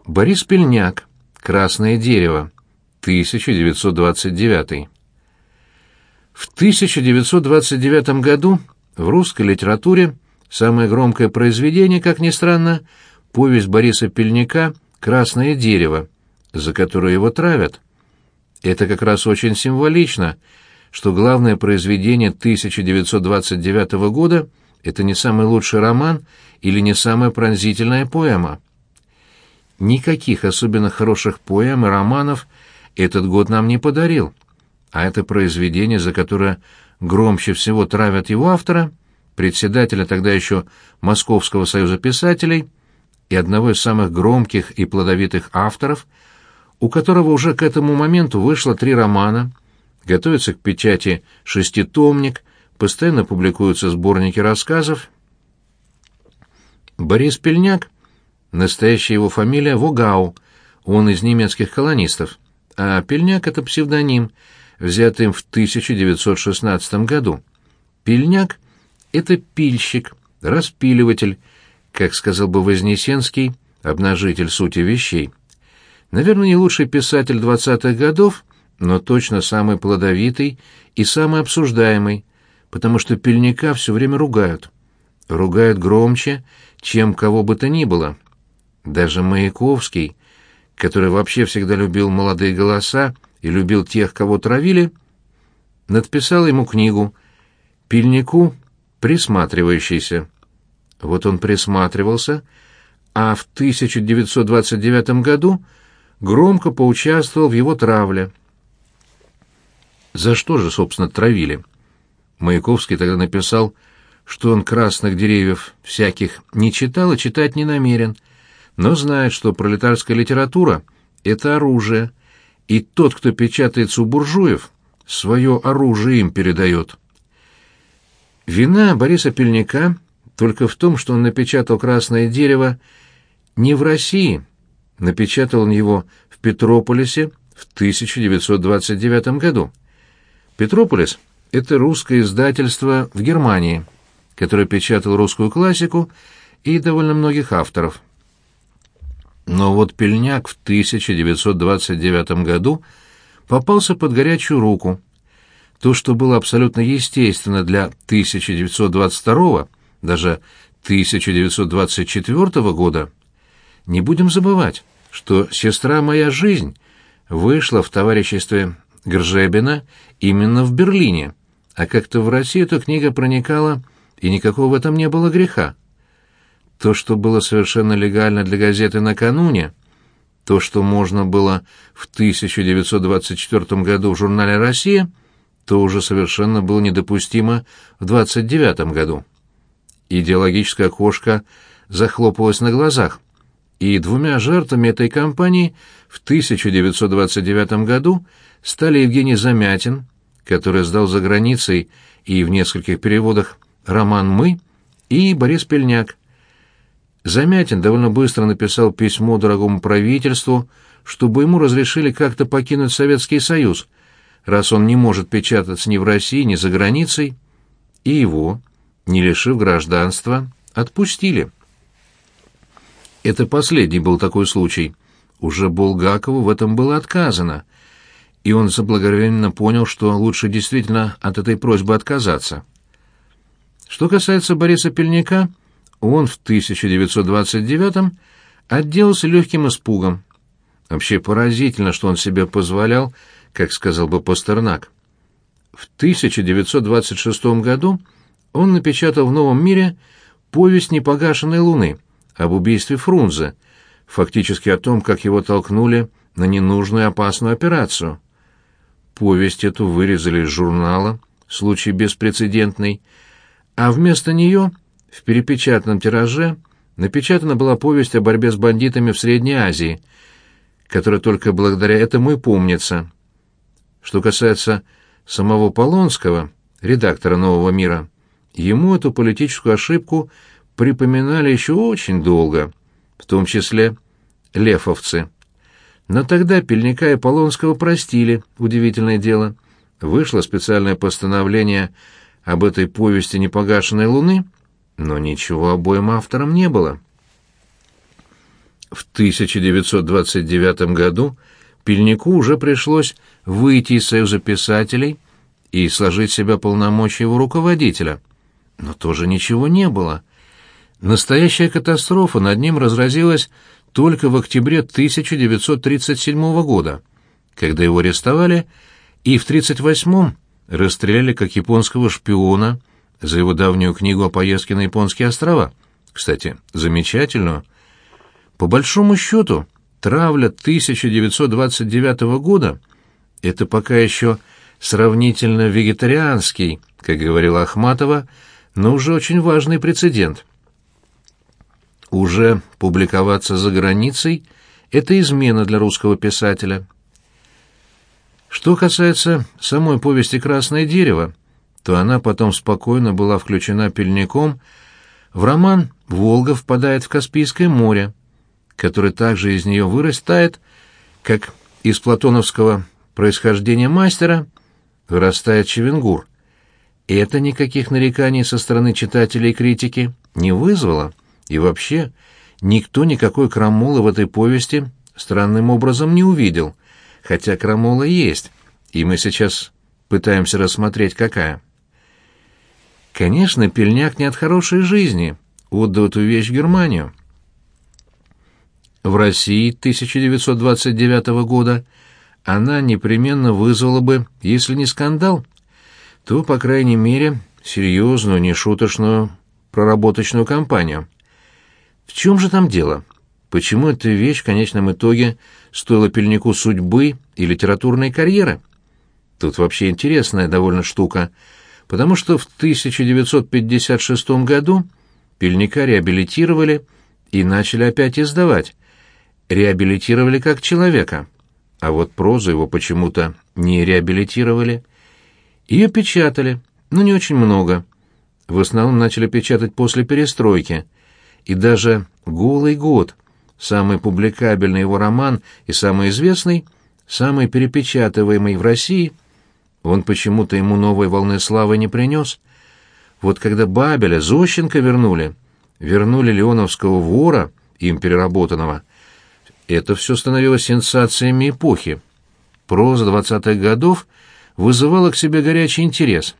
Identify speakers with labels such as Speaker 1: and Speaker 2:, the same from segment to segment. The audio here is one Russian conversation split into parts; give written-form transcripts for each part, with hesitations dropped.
Speaker 1: Борис Пельняк. «Красное дерево», 1929. В 1929 году в русской литературе самое громкое произведение, как ни странно, повесть Бориса Пельняка «Красное дерево», за которое его травят. Это как раз очень символично, что главное произведение 1929 года — это не самый лучший роман или не самая пронзительная поэма. Никаких особенно хороших поэм и романов этот год нам не подарил, а это произведение, за которое громче всего травят его автора, председателя тогда еще Московского союза писателей и одного из самых громких и плодовитых авторов, у которого уже к этому моменту вышло 3 романа, готовится к печати 6-томник, постоянно публикуются сборники рассказов. Борис Пельняк, настоящая его фамилия Вогау, он из немецких колонистов, а Пельняк — это псевдоним, взятый им в 1916 году. Пельняк — это пильщик, распиливатель, как сказал бы Вознесенский, обнажитель сути вещей. Наверное, не лучший писатель 20-х годов, но точно самый плодовитый и самый обсуждаемый, потому что Пельняка все время ругают. Ругают громче, чем кого бы то ни было. Даже Маяковский, который вообще всегда любил молодые голоса и любил тех, кого травили, написал ему книгу «Пельняку присматривающийся». Вот он присматривался, а в 1929 году громко поучаствовал в его травле. За что же, собственно, травили? Маяковский тогда написал, что он «Красных деревьев» всяких не читал и читать не намерен, но знает, что пролетарская литература — это оружие, и тот, кто печатается у буржуев, свое оружие им передает. Вина Бориса Пельняка только в том, что он напечатал «Красное дерево» не в России, напечатал он его в Петрополисе в 1929 году. Петрополис — это русское издательство в Германии, которое печатало русскую классику и довольно многих авторов. Но вот Пельняк в 1929 году попался под горячую руку. То, что было абсолютно естественно для 1922, даже 1924 года, не будем забывать, что «Сестра моя жизнь» вышла в товариществе Гржебина именно в Берлине, а как-то в Россию эта книга проникала, и никакого в этом не было греха. То, что было совершенно легально для газеты накануне, то, что можно было в 1924 году в журнале «Россия», то уже совершенно было недопустимо в 1929 году. Идеологическое окошко захлопывалось на глазах, и 2 жертвами этой кампании в 1929 году стали Евгений Замятин, который сдал за границей и в нескольких переводах роман «Мы», и Борис Пельняк. Замятин довольно быстро написал письмо дорогому правительству, чтобы ему разрешили как-то покинуть Советский Союз, раз он не может печататься ни в России, ни за границей, и его, не лишив гражданства, отпустили. Это последний был такой случай. Уже Булгакову в этом было отказано, и он заблаговременно понял, что лучше действительно от этой просьбы отказаться. Что касается Бориса Пельняка, он в 1929-м отделался легким испугом. Вообще поразительно, что он себе позволял, как сказал бы Пастернак. В 1926 году он напечатал в «Новом мире» повесть «Непогашенной луны» об убийстве Фрунзе, фактически о том, как его толкнули на ненужную и опасную операцию. Повесть эту вырезали из журнала, случай беспрецедентный, а вместо нее в перепечатанном тираже напечатана была повесть о борьбе с бандитами в Средней Азии, которая только благодаря этому и помнится. Что касается самого Полонского, редактора «Нового мира», ему эту политическую ошибку припоминали еще очень долго, в том числе лефовцы. Но тогда Пельняка и Полонского простили, удивительное дело. Вышло специальное постановление об этой повести «Непогашенной луны», но ничего обоим авторам не было. В 1929 году Пельнику уже пришлось выйти из Союза писателей и сложить в себя полномочия его руководителя. Но тоже ничего не было. Настоящая катастрофа над ним разразилась только в октябре 1937 года, когда его арестовали и в 1938-м расстреляли как японского шпиона за его давнюю книгу о поездке на японские острова. Кстати, замечательную. По большому счету, травля 1929 года — это пока еще сравнительно вегетарианский, как говорила Ахматова, но уже очень важный прецедент. Уже публиковаться за границей — это измена для русского писателя. Что касается самой повести «Красное дерево», то она потом спокойно была включена Пельником в роман «Волга впадает в Каспийское море», который также из нее вырастает, как из платоновского происхождения мастера вырастает Чевенгур. И это никаких нареканий со стороны читателей и критики не вызвало, и вообще никто никакой крамолы в этой повести странным образом не увидел, хотя крамола есть, и мы сейчас пытаемся рассмотреть, какая. Конечно, Пельняк не от хорошей жизни отдал эту вещь в Германию. В России 1929 года она непременно вызвала бы, если не скандал, то, по крайней мере, серьезную, нешуточную проработочную кампанию. В чем же там дело? Почему эта вещь в конечном итоге стоила Пельнику судьбы и литературной карьеры? Тут вообще интересная довольно штука, потому что в 1956 году Пельника реабилитировали и начали опять издавать. Реабилитировали как человека, а вот прозу его почему-то не реабилитировали. Ее печатали, но не очень много. В основном начали печатать после перестройки, и даже «Голый год», самый публикабельный его роман и самый известный, самый перепечатываемый в России, он почему-то ему новой волны славы не принес. Вот когда Бабеля, Зощенко вернули Леоновского вора, им переработанного, это все становилось сенсациями эпохи. Проза 20-х годов вызывала к себе горячий интерес.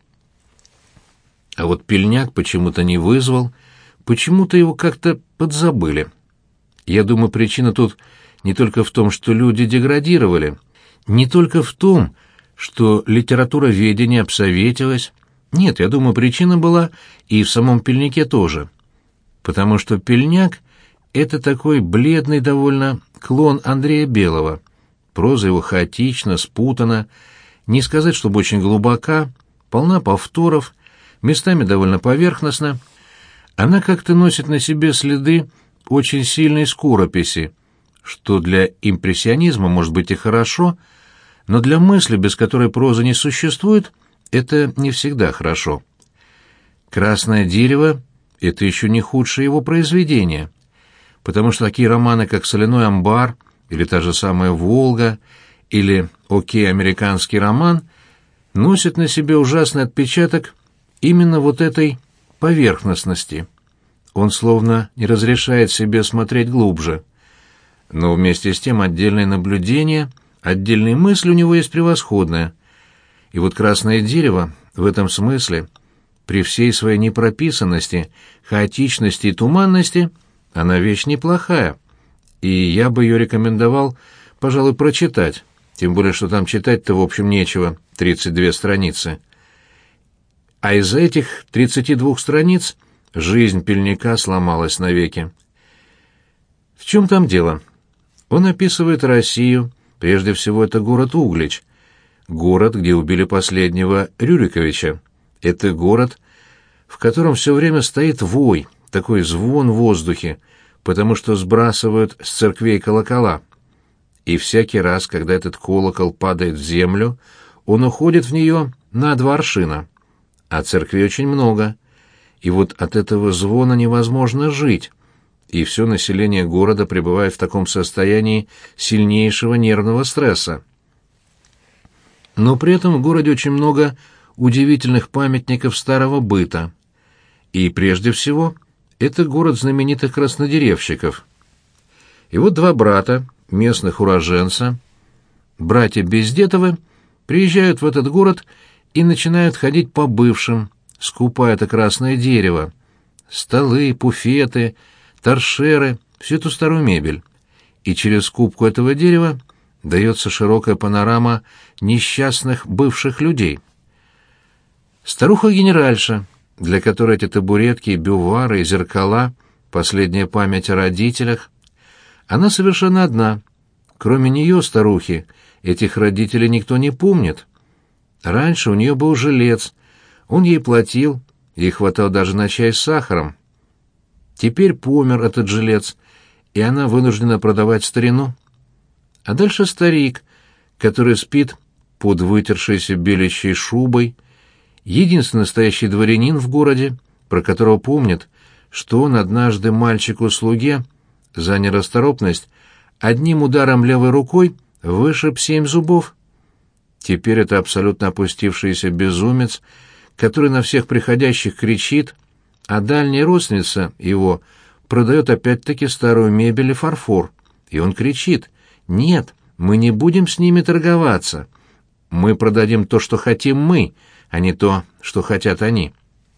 Speaker 1: А вот Пельняк почему-то не вызвал, почему-то его как-то подзабыли. Я думаю, причина тут не только в том, что люди деградировали, не только в том, что литературоведение обсоветилось. Нет, я думаю, причина была и в самом Пельнике тоже. Потому что Пельняк — это такой бледный довольно клон Андрея Белого. Проза его хаотична, спутана, не сказать, чтобы очень глубока, полна повторов, местами довольно поверхностна. Она как-то носит на себе следы очень сильной скорописи, что для импрессионизма может быть и хорошо, но для мысли, без которой проза не существует, это не всегда хорошо. «Красное дерево» — это еще не худшее его произведение, потому что такие романы, как «Соляной амбар» или та же самая «Волга» или «Окей, американский роман» носят на себе ужасный отпечаток именно вот этой поверхностности. Он словно не разрешает себе смотреть глубже. Но вместе с тем отдельные наблюдения, отдельные мысли у него есть превосходные. И вот «Красное дерево» в этом смысле, при всей своей непрописанности, хаотичности и туманности, она вещь неплохая. И я бы ее рекомендовал, пожалуй, прочитать, тем более, что там читать-то, в общем, нечего, 32 страницы. А из-за этих 32 страниц жизнь Пельника сломалась навеки. В чем там дело? Он описывает Россию, прежде всего это город Углич, город, где убили последнего Рюриковича. Это город, в котором все время стоит вой, такой звон в воздухе, потому что сбрасывают с церквей колокола. И всякий раз, когда этот колокол падает в землю, он уходит в нее на 2 аршина. А церквей очень много. И вот от этого звона невозможно жить, и все население города пребывает в таком состоянии сильнейшего нервного стресса. Но при этом в городе очень много удивительных памятников старого быта. И прежде всего, это город знаменитых краснодеревщиков. И вот два брата, местных уроженца, братья Бездетовы, приезжают в этот город и начинают ходить по бывшим, скупая это красное дерево. Столы, пуфеты, торшеры, всю эту старую мебель. И через скупку этого дерева дается широкая панорама несчастных бывших людей. Старуха-генеральша, для которой эти табуретки, бювары и зеркала — последняя память о родителях, она совершенно одна. Кроме нее, старухи, этих родителей никто не помнит. Раньше у нее был жилец, он ей платил, ей хватало даже на чай с сахаром. Теперь помер этот жилец, и она вынуждена продавать старину. А дальше старик, который спит под вытершейся белящей шубой, единственный настоящий дворянин в городе, про которого помнит, что он однажды мальчику-слуге за нерасторопность одним ударом левой рукой вышиб 7 зубов. Теперь это абсолютно опустившийся безумец, который на всех приходящих кричит, а дальняя родственница его продает опять-таки старую мебель и фарфор. И он кричит: «Нет, мы не будем с ними торговаться. Мы продадим то, что хотим мы, а не то, что хотят они».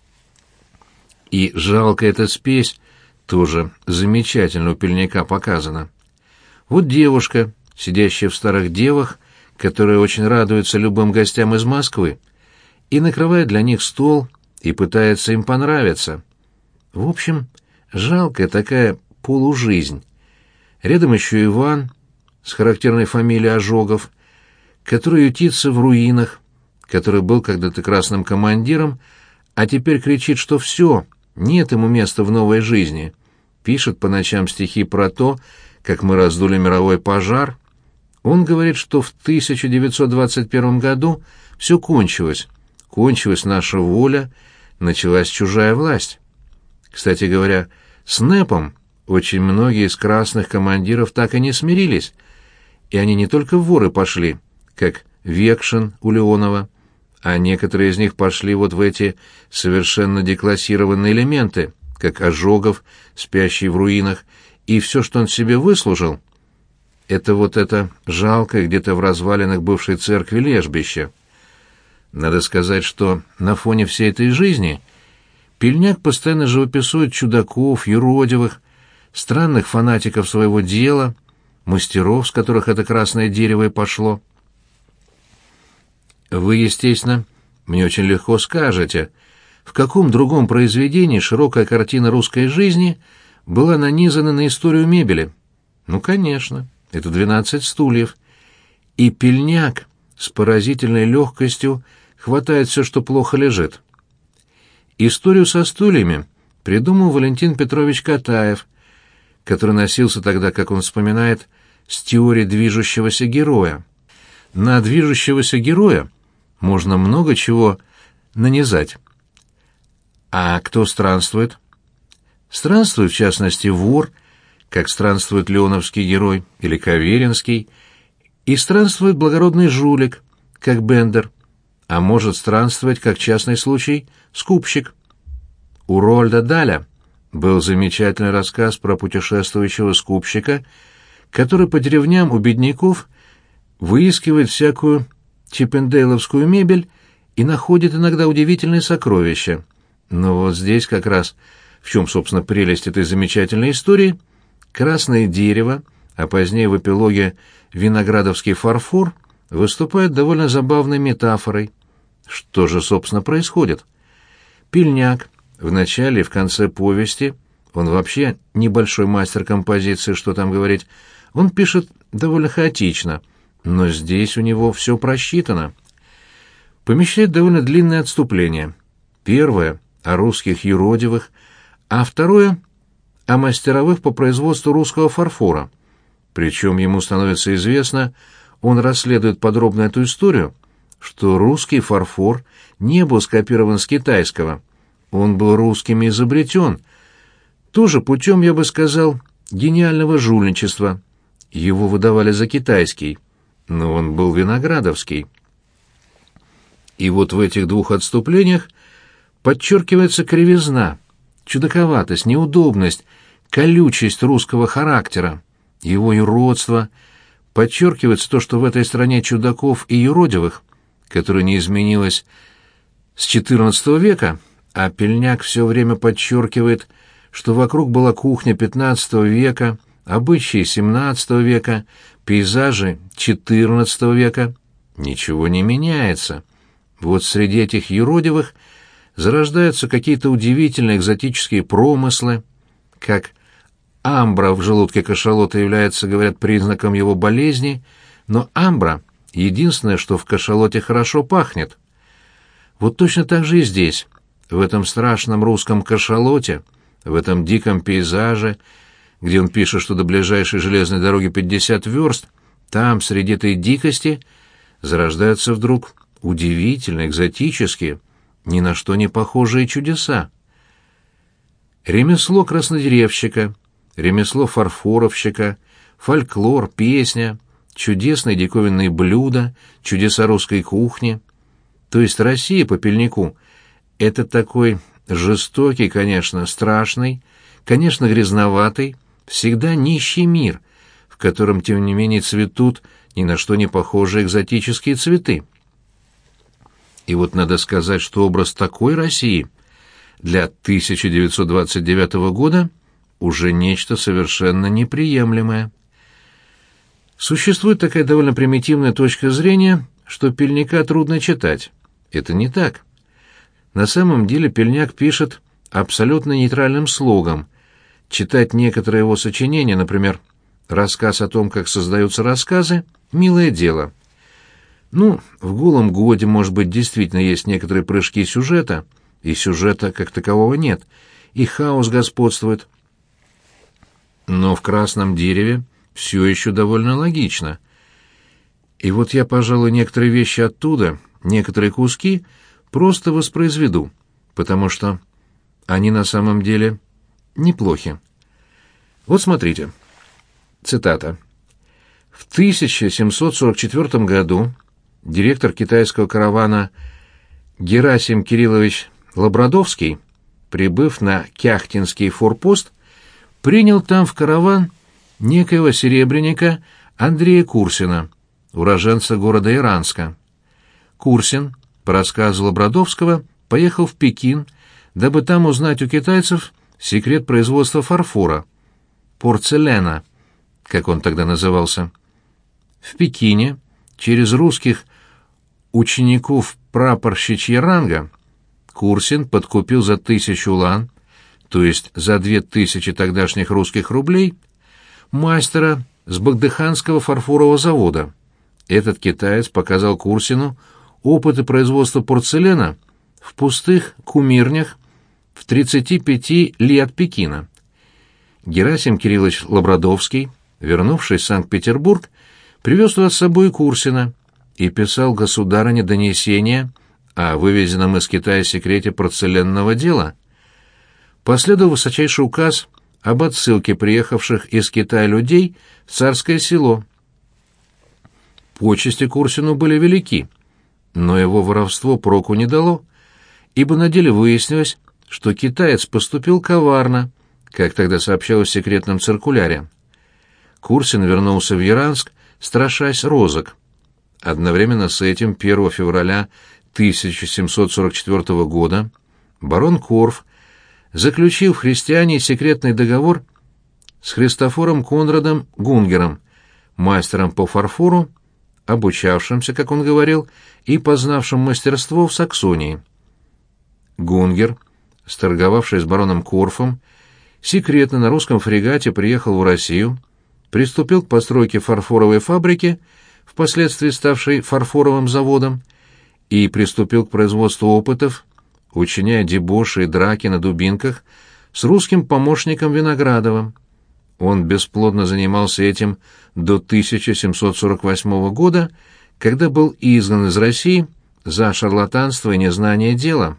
Speaker 1: И жалкая эта спесь тоже замечательно у Пельняка показана. Вот девушка, сидящая в старых девах, которая очень радуется любым гостям из Москвы, и накрывает для них стол, и пытается им понравиться. В общем, жалкая такая полужизнь. Рядом еще Иван, с характерной фамилией Ожогов, который ютится в руинах, который был когда-то красным командиром, а теперь кричит, что все, нет ему места в новой жизни. Пишет по ночам стихи про то, как мы раздули мировой пожар. Он говорит, что в 1921 году все кончилось. Кончилась наша воля, началась чужая власть. Кстати говоря, с НЭПом очень многие из красных командиров так и не смирились, и они не только в воры пошли, как Векшин у Леонова, а некоторые из них пошли вот в эти совершенно деклассированные элементы, как Ожогов, спящий в руинах, и все, что он себе выслужил, это вот это жалкое где-то в развалинах бывшей церкви лежбище. Надо сказать, что на фоне всей этой жизни Пельняк постоянно живописует чудаков, юродивых, странных фанатиков своего дела, мастеров, с которых это красное дерево и пошло. Вы, естественно, мне очень легко скажете, в каком другом произведении широкая картина русской жизни была нанизана на историю мебели? Ну, конечно, это «12 стульев». И Пельняк с поразительной легкостью хватает все, что плохо лежит. Историю со стульями придумал Валентин Петрович Катаев, который носился тогда, как он вспоминает, с теорией движущегося героя. На движущегося героя можно много чего нанизать. А кто странствует? Странствует, в частности, вор, как странствует леоновский герой или Каверинский, и странствует благородный жулик, как Бендер, а может странствовать, как частный случай, скупщик. У Рольда Даля был замечательный рассказ про путешествующего скупщика, который по деревням у бедняков выискивает всякую чиппендейловскую мебель и находит иногда удивительные сокровища. Но вот здесь как раз, в чем, собственно, прелесть этой замечательной истории, красное дерево, а позднее в эпилоге виноградовский фарфор, выступает довольно забавной метафорой. Что же, собственно, происходит? Пельняк в начале и в конце повести, он вообще небольшой мастер композиции, что там говорить, он пишет довольно хаотично, но здесь у него все просчитано. Помещает довольно длинное отступление. Первое — о русских юродивых, а второе — о мастеровых по производству русского фарфора. Причем ему становится известно, он расследует подробно эту историю, что русский фарфор не был скопирован с китайского, он был русскими изобретен, тоже путем, я бы сказал, гениального жульничества. Его выдавали за китайский, но он был виноградовский. И вот в этих двух отступлениях подчеркивается кривизна, чудаковатость, неудобность, колючесть русского характера. его юродство, подчеркивается то, что в этой стране чудаков и юродивых, которая не изменилась с XIV века, а Пельняк все время подчеркивает, что вокруг была кухня XV века, обычаи XVII века, пейзажи XIV века, ничего не меняется. Вот среди этих юродивых зарождаются какие-то удивительные экзотические промыслы, как амбра в желудке кашалота является, говорят, признаком его болезни, но амбра — единственное, что в кашалоте хорошо пахнет. Вот точно так же и здесь, в этом страшном русском кашалоте, в этом диком пейзаже, где он пишет, что до ближайшей железной дороги 50 верст, там, среди этой дикости, зарождаются вдруг удивительные, экзотические, ни на что не похожие чудеса. Ремесло краснодеревщика, ремесло фарфоровщика, фольклор, песня, чудесные диковинные блюда, чудеса русской кухни. То есть Россия по Пельнику — это такой жестокий, конечно, страшный, конечно, грязноватый, всегда нищий мир, в котором, тем не менее, цветут ни на что не похожие экзотические цветы. И вот надо сказать, что образ такой России для 1929 года уже нечто совершенно неприемлемое. Существует такая довольно примитивная точка зрения, что Пельника трудно читать. Это не так. На самом деле Пельняк пишет абсолютно нейтральным слогом. Читать некоторые его сочинения, например, рассказ о том, как создаются рассказы, милое дело. Ну, в «Голом годе», может быть, действительно есть некоторые прыжки сюжета, и сюжета как такового нет, и хаос господствует. Но в «Красном дереве» все еще довольно логично. И вот я, пожалуй, некоторые вещи оттуда, некоторые куски, просто воспроизведу, потому что они на самом деле неплохи. Вот смотрите. Цитата. В 1744 году директор китайского каравана Герасим Кириллович Лабрадовский, прибыв на Кяхтинский форпост, принял там в караван некоего серебряника Андрея Курсина, уроженца города Иранска. Курсин, по рассказу Лабрадовского, поехал в Пекин, дабы там узнать у китайцев секрет производства фарфора, порцелена, как он тогда назывался. В Пекине через русских учеников прапорщичья ранга Курсин подкупил за 1000 лан, то есть за 2000 тогдашних русских рублей, мастера с Багдыханского фарфорового завода. Этот китаец показал Курсину опыты производства порцелена в пустых кумирнях в 35 ли от Пекина. Герасим Кириллович Лабрадовский, вернувшись в Санкт-Петербург, привез туда с собой Курсина и писал государыне донесение о вывезенном из Китая секрете порцеленного дела. Последовал высочайший указ об отсылке приехавших из Китая людей в Царское Село. Почести Курсину были велики, но его воровство проку не дало, ибо на деле выяснилось, что китаец поступил коварно, как тогда сообщалось в секретном циркуляре. Курсин вернулся в Яранск, страшась розыск. Одновременно с этим 1 февраля 1744 года барон Корф заключил в христиане секретный договор с Христофором Конрадом Гунгером, мастером по фарфору, обучавшимся, как он говорил, и познавшим мастерство в Саксонии. Гунгер, сторговавший с бароном Корфом, секретно на русском фрегате приехал в Россию, приступил к постройке фарфоровой фабрики, впоследствии ставшей фарфоровым заводом, и приступил к производству опытов, учиняя дебоши и драки на дубинках с русским помощником Виноградовым. Он бесплодно занимался этим до 1748 года, когда был изгнан из России за шарлатанство и незнание дела.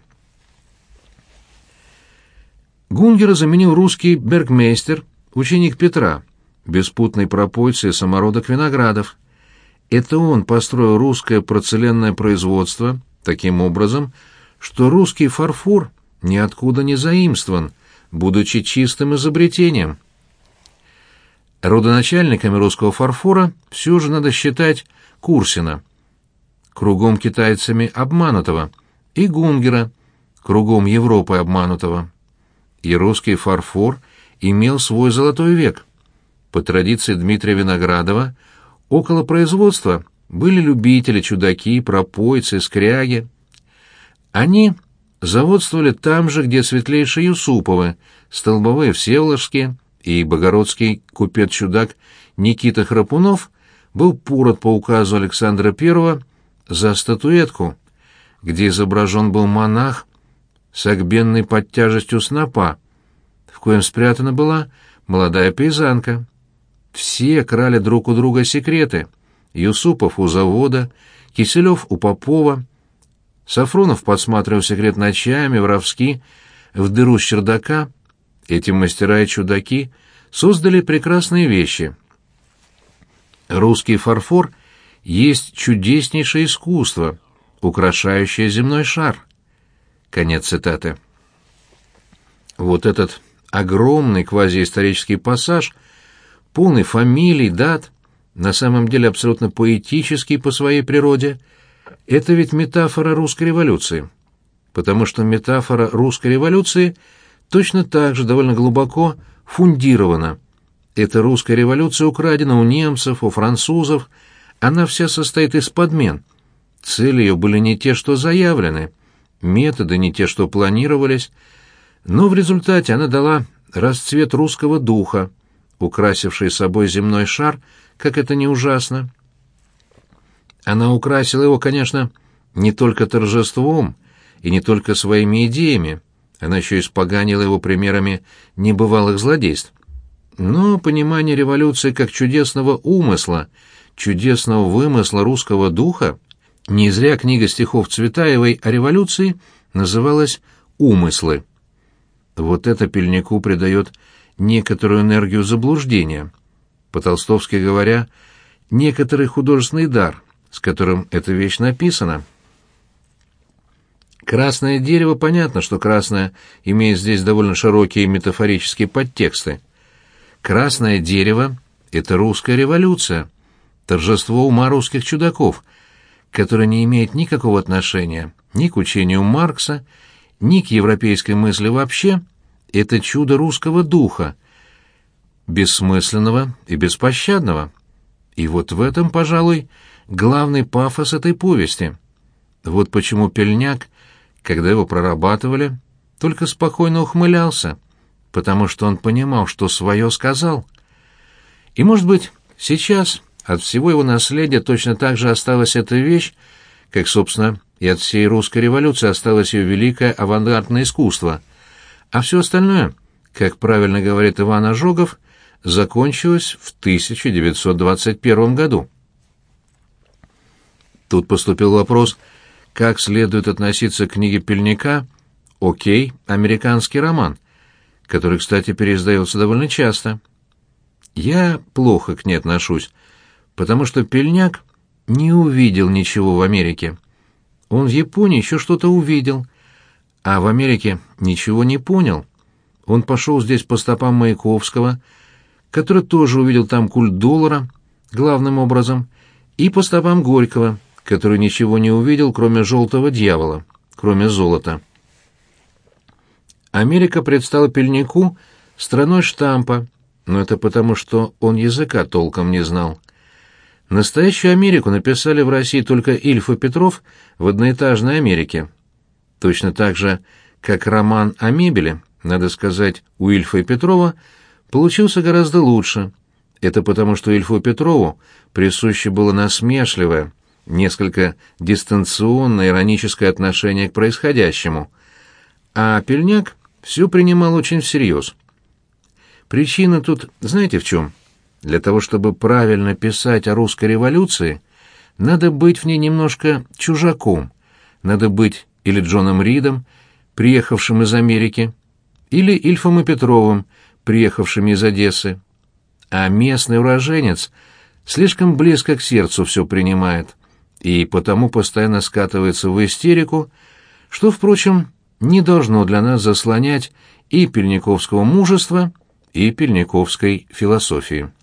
Speaker 1: Гунгера заменил русский бергмейстер, ученик Петра, беспутный пропойца и самородок Виноградов. Это он построил русское порцеленное производство таким образом, что русский фарфор ниоткуда не заимствован, будучи чистым изобретением. Родоначальниками русского фарфора все же надо считать Курсина, кругом китайцами обманутого, и Гунгера, кругом Европы обманутого. И русский фарфор имел свой золотой век. По традиции Дмитрия Виноградова, около производства были любители, чудаки, пропойцы, скряги. Они заводствовали там же, где светлейшие Юсуповы, столбовые Всеволожские и богородский купец-чудак Никита Храпунов был порот по указу Александра I за статуэтку, где изображен был монах, согбенный под тяжестью снопа, в коем спрятана была молодая пейзанка. Все крали друг у друга секреты. Юсупов у завода, Киселев у Попова. Сафронов подсматривал секрет ночами, воровски, в дыру с чердака. Эти мастера и чудаки создали прекрасные вещи. Русский фарфор есть чудеснейшее искусство, украшающее земной шар. Конец цитаты. Вот этот огромный квазиисторический пассаж, полный фамилий, дат, на самом деле абсолютно поэтический по своей природе, это ведь метафора русской революции. Потому что метафора русской революции точно так же довольно глубоко фундирована. Эта русская революция украдена у немцев, у французов, она вся состоит из подмен. Цели ее были не те, что заявлены, методы не те, что планировались, но в результате она дала расцвет русского духа, украсивший собой земной шар, как это не ужасно. Она украсила его, конечно, не только торжеством и не только своими идеями, она еще испоганила его примерами небывалых злодейств. Но понимание революции как чудесного умысла, чудесного вымысла русского духа, не зря книга стихов Цветаевой о революции называлась «Умыслы». Вот это Пельнику придает некоторую энергию заблуждения, по-толстовски говоря, некоторый художественный дар, с которым эта вещь написана. Красное дерево, понятно, что красное имеет здесь довольно широкие метафорические подтексты. Красное дерево — это русская революция, торжество ума русских чудаков, которое не имеет никакого отношения ни к учению Маркса, ни к европейской мысли вообще. Это чудо русского духа, бессмысленного и беспощадного. И вот в этом, пожалуй, главный пафос этой повести. Вот почему Пельняк, когда его прорабатывали, только спокойно ухмылялся, потому что он понимал, что свое сказал. И, может быть, сейчас от всего его наследия точно так же осталась эта вещь, как, собственно, и от всей русской революции осталось ее великое авангардное искусство, а все остальное, как правильно говорит Иван Ожогов, закончилось в 1921 году. Тут поступил вопрос, как следует относиться к книге Пельника «Окей, американский роман», который, кстати, переиздается довольно часто. Я плохо к ней отношусь, потому что Пельняк не увидел ничего в Америке. Он в Японии еще что-то увидел, а в Америке ничего не понял. Он пошел здесь по стопам Маяковского, который тоже увидел там культ доллара, главным образом, и по стопам Горького, который ничего не увидел, кроме желтого дьявола, кроме золота. Америка предстала Пельнику страной штампа, но это потому, что он языка толком не знал. Настоящую Америку написали в России только Ильф и Петров в «Одноэтажной Америке». Точно так же, как роман о мебели, надо сказать, у Ильфа и Петрова получился гораздо лучше. Это потому, что Ильфу и Петрову присуще было насмешливое, несколько дистанционное ироническое отношение к происходящему, а Пельняк все принимал очень всерьез. Причина тут, знаете, в чем? Для того, чтобы правильно писать о русской революции, надо быть в ней немножко чужаком, надо быть или Джоном Ридом, приехавшим из Америки, или Ильфом и Петровым, приехавшими из Одессы. А местный уроженец слишком близко к сердцу все принимает, и потому постоянно скатывается в истерику, что, впрочем, не должно для нас заслонять и пельниковского мужества, и пельниковской философии.